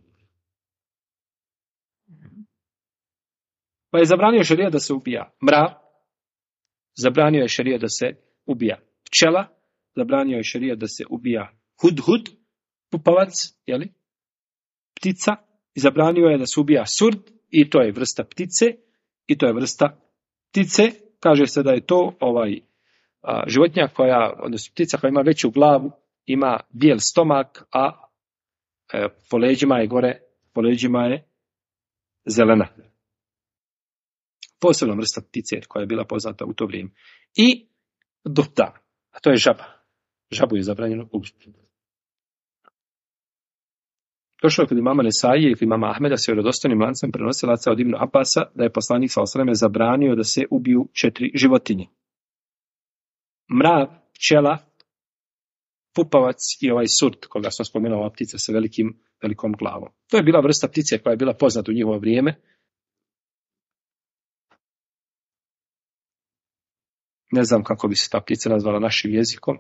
Pa je zabranio šerijat da se ubija mrav, zabranio je šerijat da se ubija pčela, zabranio je šerijat da se ubija hudhud, pupavac, jeli? Ptica, i zabranio je da se ubija surd, i to je vrsta ptice, kaže se da je to životinja odnosno ptica koja ima veću glavu, ima bijel stomak, a po leđima je zelena. Posebna vrsta ptice koja je bila poznata u to vrijeme. I dupta, a to je žaba. Žabu je zabranjeno ubiti. Došlo je kod imama Nesaije i kod imama Ahmeda se vjerodostojnim lancem prenosilaca od Ibnu Abasa da je poslanik s.a.v. zabranio da se ubiju 4 životinje. Mrav, pčela, pupavac i ovaj surt, koga sam spomenuo, ova ptica sa velikom glavom. To je bila vrsta ptice koja je bila poznata u njihovo vrijeme. Ne znam kako bi se ta ptica nazvala našim jezikom.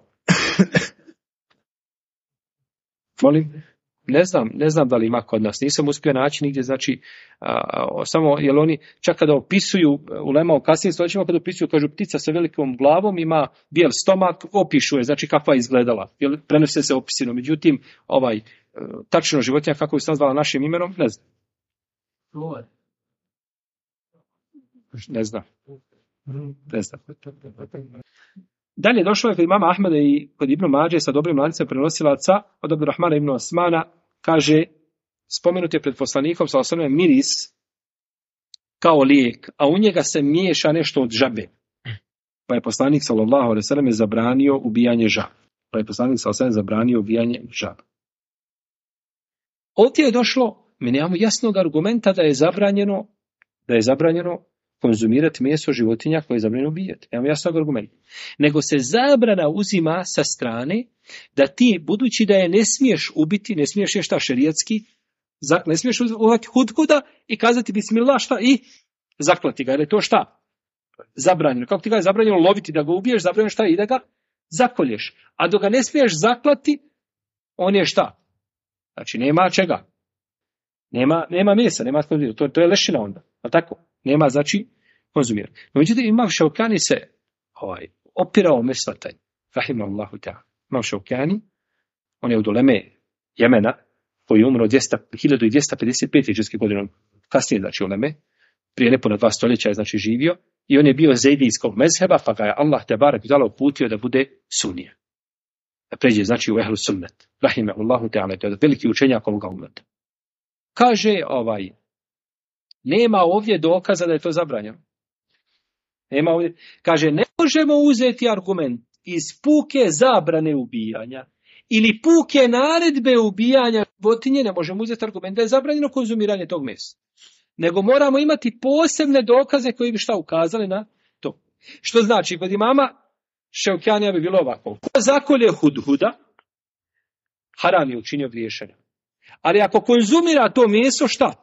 Molim? Ne znam da li ima kod nas. Nisam uspio naći nigdje, znači, samo, jer oni čak kada opisuju, ulema u kasnijim stoljećima, kada opisuju, kažu ptica sa velikom glavom, ima bijel stomak, opišu je, znači kakva je izgledala. Jer prenose se opisino. Međutim, tačno životinja, kako bi se nazvala našim imenom, ne znam. Ne znam. Dalje došlo je kod imama Ahmeda i kod Ibnu Mađe sa dobrim lancem prenosilaca od Abdurrahmana ibn Osmana, kaže, spomenut je pred poslanikom s.a.v. miris kao lijek, a u njega se miješa nešto od žabe. Pa je poslanik s.a.v. zabranio ubijanje žaba. Ovdje je došlo, mi nemamo jasnog argumenta da je zabranjeno konzumirati meso životinja koje je zabranjeno ubijati. Nemamo jasnog argumenta. Nego se zabrana uzima sa strane da ti, budući da je ne smiješ ubiti, ne smiješ je šta šerijatski, ne smiješ uzeti hudhuda i kazati bismillah šta i zaklati ga. Jer je to šta? Zabranjeno. Kako ti ga je zabranjeno loviti da ga ubiješ, zabranjeno šta i da ga zakolješ. A dok ga ne smiješ zaklati, on je šta? Znači nema čega. Nema mesa, nema konzumirati. To je lešina onda. A tako? Nema, znači, konzumirati. No, međutim, Imam Šaukani se opirao mesvatanj. Rahimahullahu ta'ala. Imam Šaukani, on je od uleme Jemena, koji je umro 1255. hidžrske godine, kasnije, znači, uleme, prije nepuna 2 stoljeća je, znači, živio, i on je bio zejdijskog mezheba, pa ga je Allah te barek zala uputio da bude sunnija. Da pređe, znači, u ehlu sunnet. Rahimahullahu ta'ala, to je veliki učenjak ovoga ummeta. Kaže, nema ovdje dokaza da je to zabranjeno. Nema ovdje. Kaže, ne možemo uzeti argument iz puke zabrane ubijanja ili puke naredbe ubijanja životinje, ne možemo uzeti argument da je zabranjeno konzumiranje tog mesa. Nego moramo imati posebne dokaze koji bi šta ukazali na to. Što znači, kod imama Šaukjanija bi bilo ovako. Ko zakolje hudhuda, haram je učinio griješenje. Ali ako konzumira to meso, šta?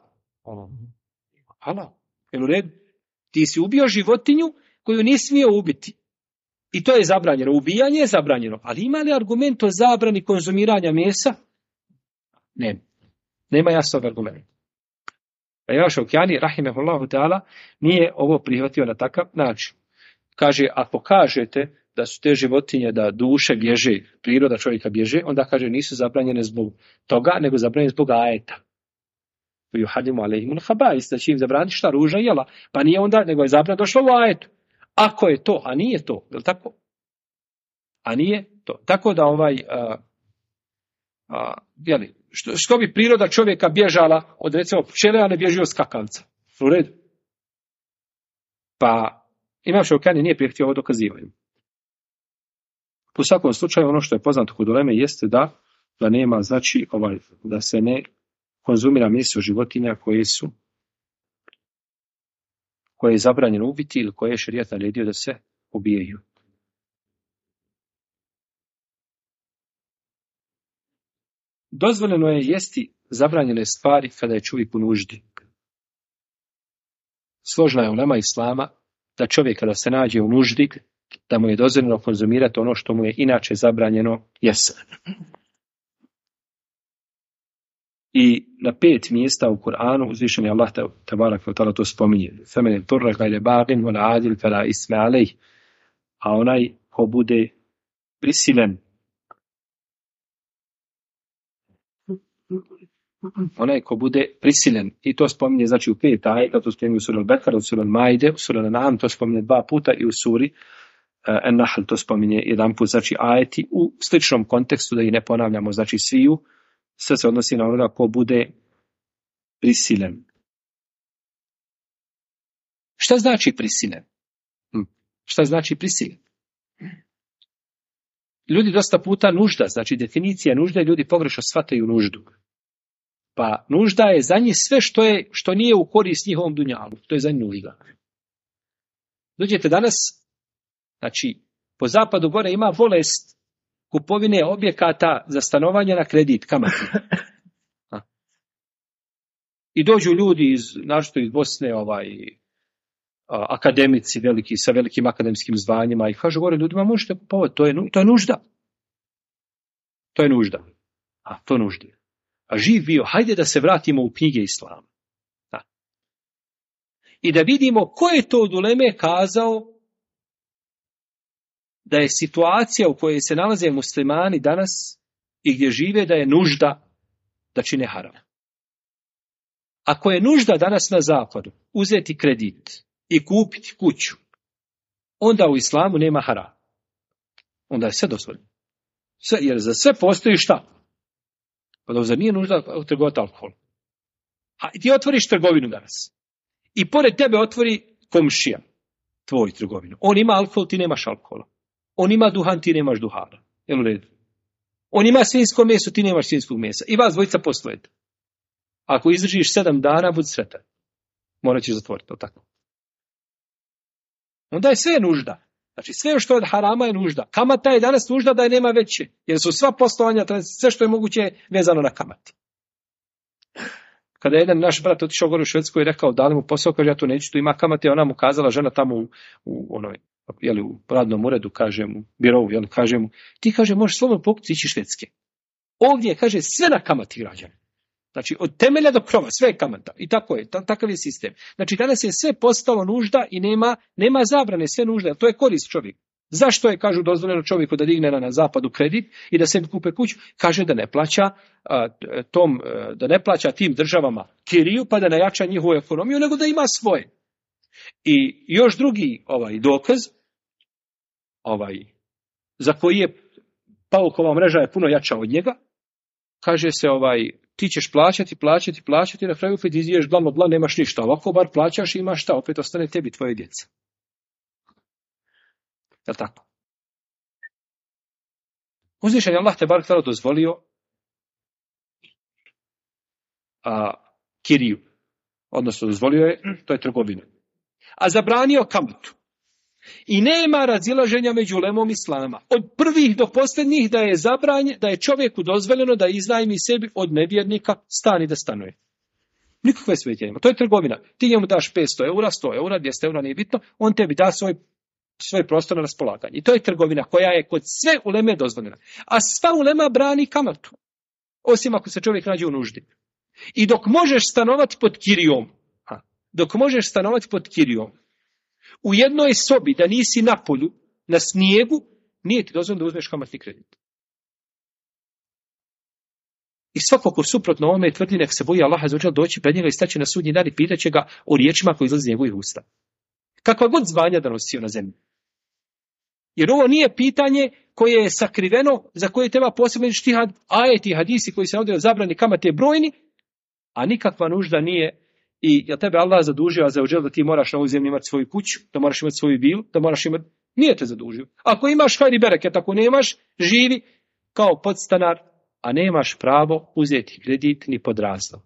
Halal. Jel u redu? Ti si ubio životinju koju nisi smio ubiti. I to je zabranjeno. Ubijanje je zabranjeno. Ali ima li argument o zabrani konzumiranja mesa? Nema. Nema jasnog argumenta. Pa Imam Šaukjani, rahimehullahu ta'ala, nije ovo prihvatio na takav način. Kaže, ako kažete da su te životinje, da duše bježe, priroda čovjeka bježe, onda kaže nisu zabranjene zbog toga, nego zabranjene zbog ajeta. Juhadimu alejhimul haba'is, da će im zabraniti šta, ruža i jela. Pa nije onda, nego je zabrana došla u ajetu. Ako je to, a nije to, je li tako? A nije to. Tako da što bi priroda čovjeka bježala od recimo pčele, a ne bježi od skakavca? U redu. Pa Imam Šaukjani nije prihvatio ovo dokazivanje. U svakom slučaju ono što je poznato kod uleme jeste da nema, znači, da se ne konzumira meso životinja koje je zabranjeno ubiti ili koje je šerijat naredio da se ubijaju. Dozvoljeno je jesti zabranjene stvari kada je čovjek u nuždi. Složna je ulema islama da čovjek kada se nađe u nuždi, da mu je dozvoljeno konzumirati ono što mu je inače zabranjeno jesti. I na 5 mjesta u Kur'anu uzvišeni Allah tabarak wa ta'ala to spominje. Femen turra gajle bagin wala adil fala isme alejh. A onaj ko bude prisilen, i to spominje znači u 5 ajeta, to spominje u suri Al-Bekara, u suri Al-Maide, u suri Al-An'am, to spominje 2 puta i u suri An-Nahl to spominje 1 put, znači ajeti u sličnom kontekstu, da ih ne ponavljamo, znači sviju, sve se odnosi na onoga ko bude prisilen. Šta znači prisiljen? Šta znači prisiljen? Ljudi dosta puta nužda, znači definicija nužde, ljudi pogrešno shvataju nuždu. Pa nužda je za njih sve što nije u korist njihovom dunjalu. To je za njih nužda. Dođete danas, znači po zapadu gore ima bolest kupovine objekata za stanovanje na kredit, kamati. I dođu ljudi našto iz Bosne, akademici veliki, sa velikim akademskim zvanjima i kažu gore ljudima možete kupovati, to je nužda. To je nužda. To nužda. A živ bio, hajde da se vratimo u knjige Islama. I da vidimo ko je to od uleme kazao da je situacija u kojoj se nalaze muslimani danas i gdje žive da je nužda da čine haram. Ako je nužda danas na zapadu uzeti kredit i kupiti kuću, onda u islamu nema haram. Onda je sve dozvoljeno. Jer za sve postoji šta? Pa da nije nužda trgovati alkohol. A ti otvoriš trgovinu danas. I pored tebe otvori komšija tvoju trgovinu. On ima alkohol, ti nemaš alkohola. On ima duhan, ti nemaš duhana. Jel u redu? On ima svinjsko meso, ti nemaš svinjskog mesa. I vas dvojica poslujete. Ako izdržiš 7 dana, budi sretan. Morat ćeš zatvoriti, to tako. Onda je sve nužda. Znači sve što je od harama je nužda. Kamata je danas nužda da je nema veće. Jer su sva poslovanja, sve što je moguće vezano na kamati. Kada je jedan naš brat otišao gore u Švedsku i rekao, dali mu posao, kaže ja to neću, tu ima kamate, ona mu kazala, žena tamo u radnom uredu, kaže mu, birovu, kaže mu, ti kaže možeš slobodno pokuti ići Švedske. Ovdje kaže sve na kamati građani. Znači od temelja do krova, sve je kamata. I tako je, takav je sistem. Znači danas je sve postalo nužda i nema zabrane, sve nužda, to je korist čovjek. Zašto je, kažu, dozvoljeno čovjeku da digne na zapadu kredit i da sebi kupe kuću? Kaže da ne plaća tim državama kiriju pa da ne jača njihovu ekonomiju, nego da ima svoje. I još drugi dokaz, za koji je paukova mreža je puno jača od njega, kaže se ti ćeš plaćati, na kraju opet izješ bla, nemaš ništa. Ovako bar plaćaš i imaš šta, opet ostane tebi tvoje djeca. Je li tako? Uzvišen je Allah te bar htjelo dozvolio kiriju. Odnosno dozvolio je, to je trgovina. A zabranio kamatu. I nema razilaženja među ulemom islama. Od prvih do posljednjih da je čovjeku dozvoljeno da iznajmi sebi od nevjernika stan i da stanuje. Nikakve smetnje nema. To je trgovina. Ti njemu daš 500 eura, 100 eura, 200 eura, nije bitno, on tebi da svoj prostor na raspolaganje. I to je trgovina koja je kod sve uleme dozvoljena. A sva ulema brani kamatu. Osim ako se čovjek nađe u nuždi. I dok možeš stanovati pod kirijom, u jednoj sobi da nisi na polju, na snijegu, nije ti dozvoljeno da uzmeš kamatni kredit. I svako ko suprotno ovome tvrdi nek se boji Allaha azza wa dželle doći pred njega i staći na sudnji dan i pitaće ga o riječima koji izlazi iz njegovih usta. Kakva god zvanja da nosio na zemlji. Jer ovo nije pitanje koje je sakriveno, za koje treba posebno štihad, ajeti, hadisi koji se navode o zabrani kamate brojni, a nikakva nužda nije. I jel tebe Allah zadužio azza wa dželle da ti moraš na ovoj zemlji imati svoju kuću, da moraš imati svoju vilu, da moraš imati... Nije te zadužio. Ako imaš hajri bereket, ako nemaš, živi kao podstanar, a nemaš pravo uzeti kredit ni pod razlog.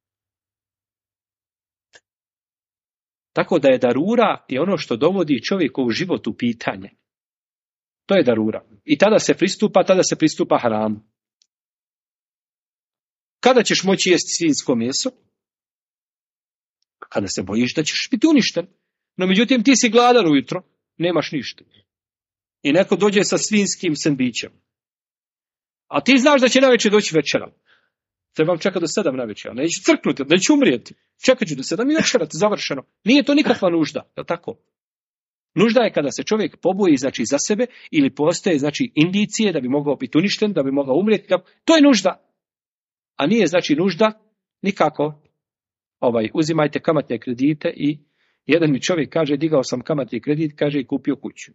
Tako da je darura i ono što dovodi čovjekov život u pitanje. To je darura. I tada se pristupa haramu. Kada ćeš moći jesti svinjsko meso? Kada se bojiš da ćeš biti uništen. No međutim ti si gladan ujutro, nemaš ništa. I neko dođe sa svinjskim sendvičem. A ti znaš da će navečer doći večera. Trebam čekati do 7 navečer. Neću crknuti, neću umrijeti. Čekat ću do 7 i večerati, završeno. Nije to nikakva nužda, je li tako? Nužda je kada se čovjek poboji, znači, za sebe ili postoje, znači, indicije da bi mogao biti uništen, da bi mogao umrijeti. To je nužda. A nije, znači, nužda nikako. Uzimajte kamatne kredite i jedan mi čovjek kaže, digao sam kamatni kredit, kaže, i kupio kuću.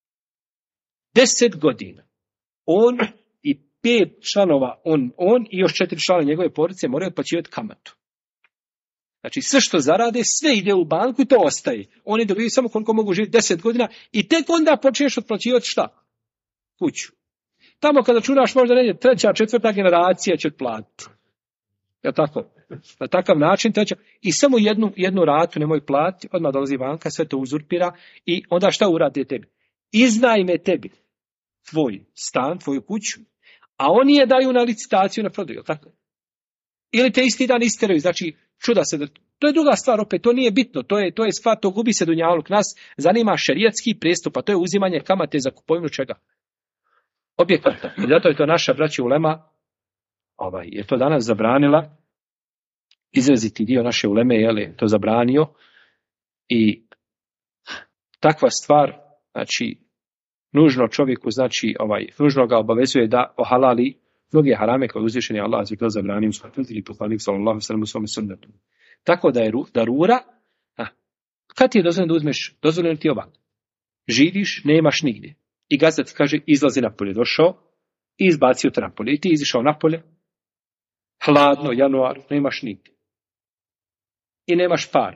10 godina. On i 5 članova, on i još 4 člana njegove porodice moraju otplaćivati kamatu. Znači sve što zarade, sve ide u banku i to ostaje. Oni dobiju samo koliko mogu živjeti 10 godina i tek onda počneš otplaćivati šta? Kuću. Tamo kada računaš možda negdje 3., 4. generacija će platiti. Je tako? Na takav način treća. I samo jednu ratu nemoj platiti, odmah dolazi banka, sve to uzurpira i onda šta uradi tebi? Iznajme tebi tvoj stan, tvoju kuću, a oni je daju na licitaciju, na prodaju, tako? Ili te isti dan isteraju, znači čuda se da... To je druga stvar, opet, to nije bitno, to je stvar, to gubi se dunjaluk. Nas zanima šerijatski pristup, a to je uzimanje kamate za kupovinu čega? Objekata. I zato je to naša braća ulema, je to danas zabranila, izraziti dio naše uleme je to zabranio i takva stvar, znači, nužno čovjeku, znači, nužno ga obavezuje da ohalali mnoge harame koje uzvišeni Allah zvijek zabranio u svojom poslanik sallallahu alejhi ve sellem u svom sunnetu. Tako da je darura, kad ti je dozvoljeno da uzmeš, dozvoljeno ti ovako. Živiš, nemaš nigdje. I gazda ti kaže, izlazi napolje, došao i izbacio te napolje. I ti izišao napolje, hladno, januar, nemaš nigdje. I nemaš par.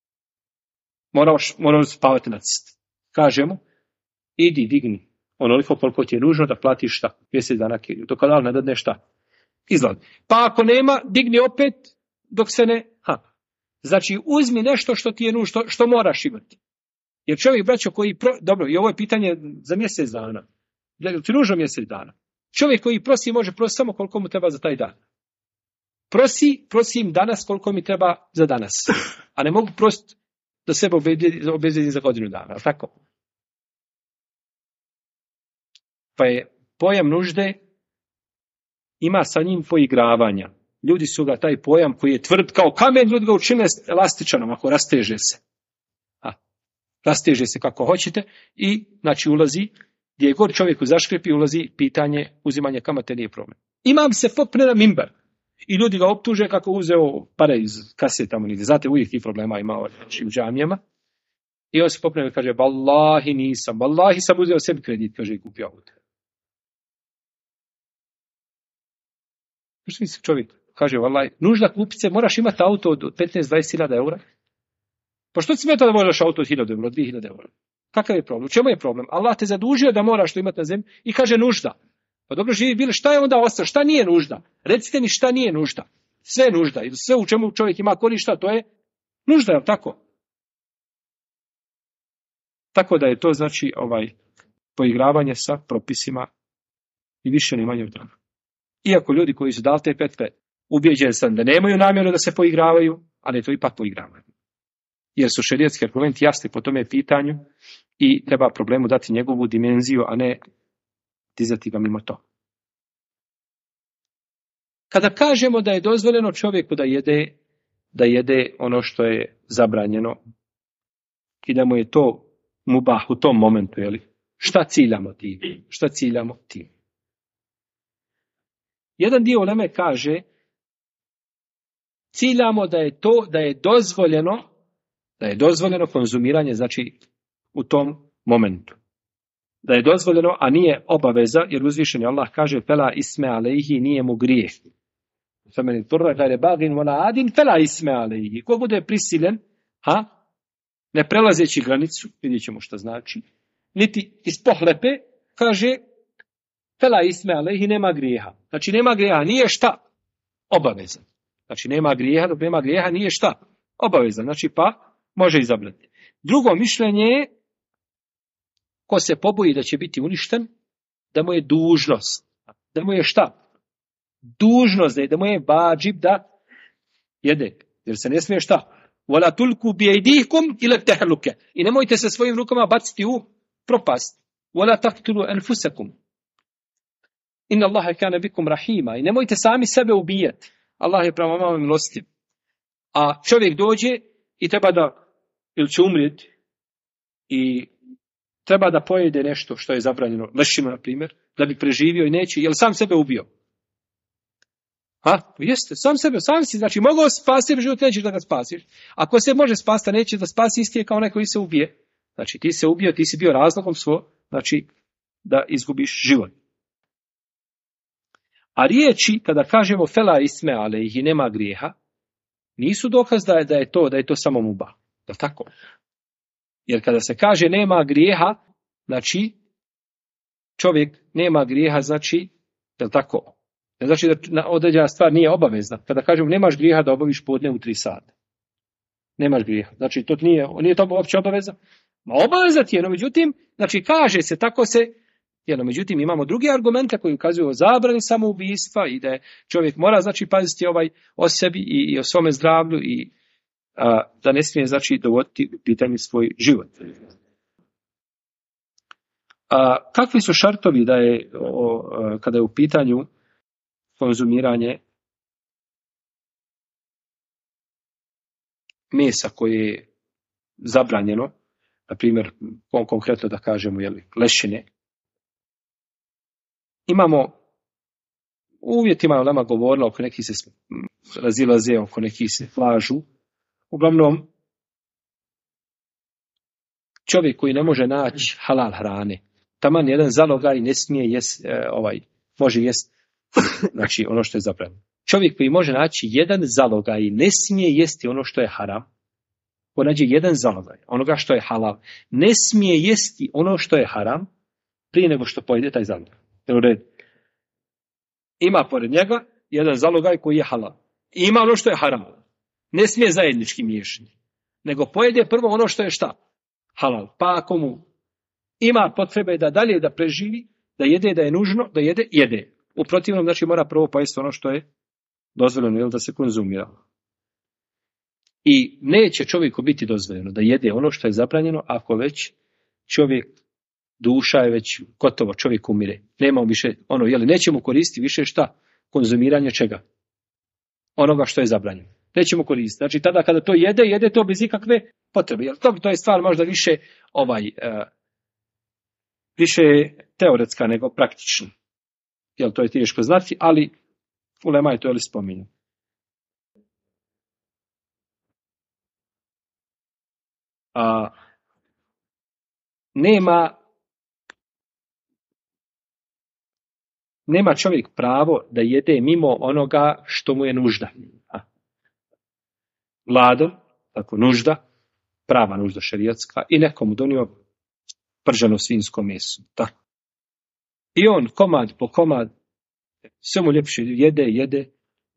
Moraš spavati na cesti. Kažemo, idi, digni onoliko koliko ti je nužno da platiš šta? Mjesec dana kiriju. Dok Allah ne dadne šta? Izlazi. Pa ako nema, digni opet dok se ne... Znači, uzmi nešto što ti je nužno, što moraš imati. Jer čovjek, braćo, koji... Dobro, i ovo je pitanje za mjesec dana. Jer ti nužno mjesec dana. Čovjek koji prosi, može prositi samo koliko mu treba za taj dan. Prosi im danas koliko mi treba za danas. A ne mogu prositi da sebe obezbedim za godinu dana. Tako? Pa je pojam nužde, ima sa njim poigravanja. Ljudi su ga taj pojam koji je tvrd kao kamen, ljudi ga učine elastičanom ako rasteže se. Rasteže se kako hoćete i znači ulazi, gdje je god čovjeku zaškrepi, ulazi pitanje uzimanja kamate, nije problem. Imam se popne na mimbar i ljudi ga optuže kako uzeo pare iz kase tamo nigdje. Znate, uvijek tih problema imao znači, u džamijama. I on se popne i kaže, vallahi sam uzeo sebi kredit, kaže i kupio auto. Što misli čovjek? Kaže, vallahi, nužda kupit se, moraš imati auto od 15-20 eura. Pa što ti smeta da možeš auto od 1000 eura, 2000 eura? Kakav je problem? U čemu je problem? Allah te zadužio da moraš to imati na zemlji i kaže nužda. Pa dobro živi bili, šta je onda ostalo? Šta nije nužda? Recite mi šta nije nužda. Sve je nužda. I sve u čemu čovjek ima korišta, to je nužda, je li tako? Tako da je to znači poigravanje sa propisima i više ni manje od toga. Iako ljudi koji su dali te petve, ubijeđen sam da nemaju namjeru da se poigravaju, ali to ipak poigravaju. Jer su šerijatski argumenti jasni po tome pitanju i treba problemu dati njegovu dimenziju, a ne dizati ga mimo to. Kada kažemo da je dozvoljeno čovjeku da jede ono što je zabranjeno i da mu je to mubah u tom momentu, jeli? Šta ciljamo tim? Jedan dio uleme kaže ciljamo da je dozvoljeno konzumiranje, znači u tom momentu. Da je dozvoljeno, a nije obaveza, jer uzvišeni Allah kaže fela isme alejhi, nije mu grijeh. Ko bude prisiljen, ne prelazeći granicu, vidjet ćemo što znači, niti iz pohlepe, kaže fela isme alejhi, nema grijeha. Znači nema grijeha, nije šta? Obaveza. Znači nema grijeha, nije šta? Obaveza. Znači pa može izabrati. Drugo mišljenje je ko se poboji da će biti uništen, da mu je dužnost. Da mu je šta? Dužnost da mu je vadžib da jede. Jer se ne smije šta? Wala tulku bi aydikum ila tahluka. I nemojte se svojim rukama baciti u propast. Wala taqtulu anfusakum. Inna Allaha kana bikum rahima. I nemojte sami sebe ubijati. Allah je prema vama milostiv. A čovjek dođe i treba da ili će umrijeti i treba da pojede nešto što je zabranjeno, lešinu na primjer, da bi preživio i neće, jel sam sebe ubio? Jeste, sam si, znači mogao spasiti život, nećeš da ga spasiš. Ako se može spasiti, neće da spasi, isti je kao onaj koji se ubije. Znači ti se ubio, ti si bio razlogom znači da izgubiš život. A riječi, kada kažemo fela isme alejhi, nema grijeha, nisu dokaz da je to samo mubah. Je li tako? Jer kada se kaže nema grijeha, znači čovjek nema grijeha, znači, je li tako? Ne znači da određena stvar nije obavezna. Kada kažemo nemaš grijeha da obaviš podne u 3 sata. Nemaš grijeha. Znači to nije to uopće obaveza. Ma obaveza ti je, no međutim, znači kaže se, tako se, no međutim imamo drugi argumente koji ukazuju o zabrani samoubistva i da čovjek mora znači paziti o sebi i o svome zdravlju i da ne smije znači dovoditi u pitanje svoj život. Kakvi su šartovi kada je u pitanju konzumiranje mesa koje je zabranjeno, na primjer, konkretno da kažemo, lešine. Imamo u uvjetima ulema govorila, oko neki se razilaze, oko neki se slažu. Uglavnom, čovjek koji ne može naći halal hrane, taman jedan zalogaj ne smije može jest, znači ono što je zabranjeno. Čovjek koji može naći jedan zalogaj ne smije jesti ono što je haram. Ko nađe jedan zalogaj onoga što je halal, ne smije jesti ono što je haram prije nego što pojede taj zalogaj. Ima pored njega jedan zalogaj koji je halal. I ima ono što je haram. Ne smije zajednički miješati. Nego pojede prvo ono što je šta? Halal. Pa ako mu ima potrebe da dalje da preživi, da jede, da je nužno, da jede. U protivnom, znači mora prvo pojesti ono što je dozvoljeno da se konzumira. I neće čovjeku biti dozvoljeno da jede ono što je zabranjeno ako već duša je već gotovo, čovjek umire. Nema više neće mu koristiti više šta? Konzumiranje čega? Onoga što je zabranjeno. Nećemo koristiti. Znači tada kada to jede to bez ikakve potrebe. Jer to je stvar možda više više teoretska nego praktična. Jer to je teško znati, ali ulema je to spominje. Nema čovjek pravo da jede mimo onoga što mu je nužda. Gladan, tako nužda, prava nužda šerijatska, i nekomu donio prženo svinjsko meso. Tako. I on komad po komad, sve mu ljepše jede,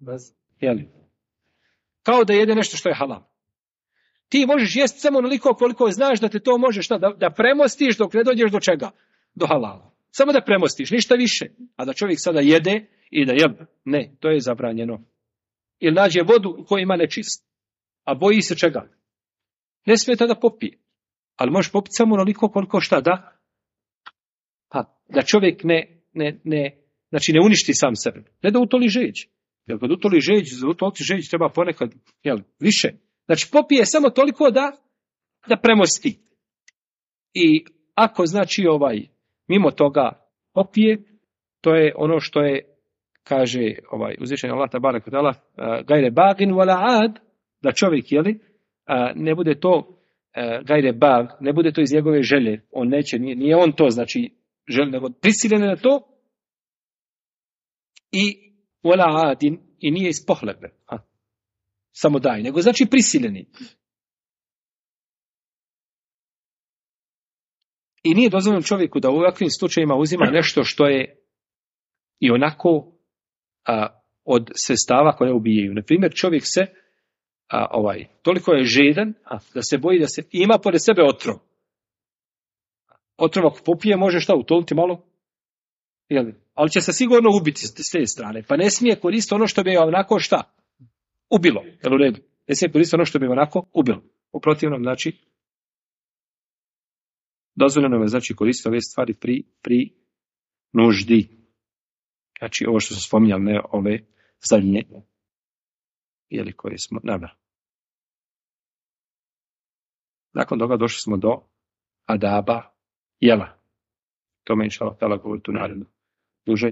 kao da jede nešto što je halal. Ti možeš jesti samo onoliko koliko znaš da te to možeš da premostiš dok ne dođeš do čega? Do halala. Samo da premostiš, ništa više. A da čovjek sada jede i da ne, to je zabranjeno. Ili nađe vodu koja ima nečist, a boji se čega? Ne smije tada popije. Ali možeš popiti samo onoliko koliko šta da? Da čovjek ne uništi sam sebe. Ne da utoli žeđ. Jer kad utoli žeđ treba ponekad više. Znači popije samo toliko da premosti. I ako znači mimo toga popije, to je ono što je, kaže uzvišeni Allah tabarak ve taala, gajre bagin wala ad, da čovjek ne bude to gajre bag, ne bude to iz njegove želje. On neće, nije on to znači želi, nego prisiljen na to, i wala adin, i nije iz pohlebe. Samo daj, nego znači prisiljeni. I nije dozvoljeno čovjeku da u ovakvim slučajima uzima nešto što je i onako od sredstava koje ubijaju. Na primjer, čovjek se toliko je žedan da se boji da se ima pored sebe otrov. Otrov ako popije može šta utoliti malo, ali će se sigurno ubiti s te strane. Pa ne smije koristiti ono što bi onako šta? Ubilo. U redu? Ne smije koristiti ono što bi onako ubilo. U protivnom, znači, dozvoljeno je znači koristiti ove stvari pri nuždi. Znači, ovo što su spominjali, ne ove zadnje, koje smo nabrali. Nakon toga došli smo do adaba jela. To me inšallah govoriti u naredno duže.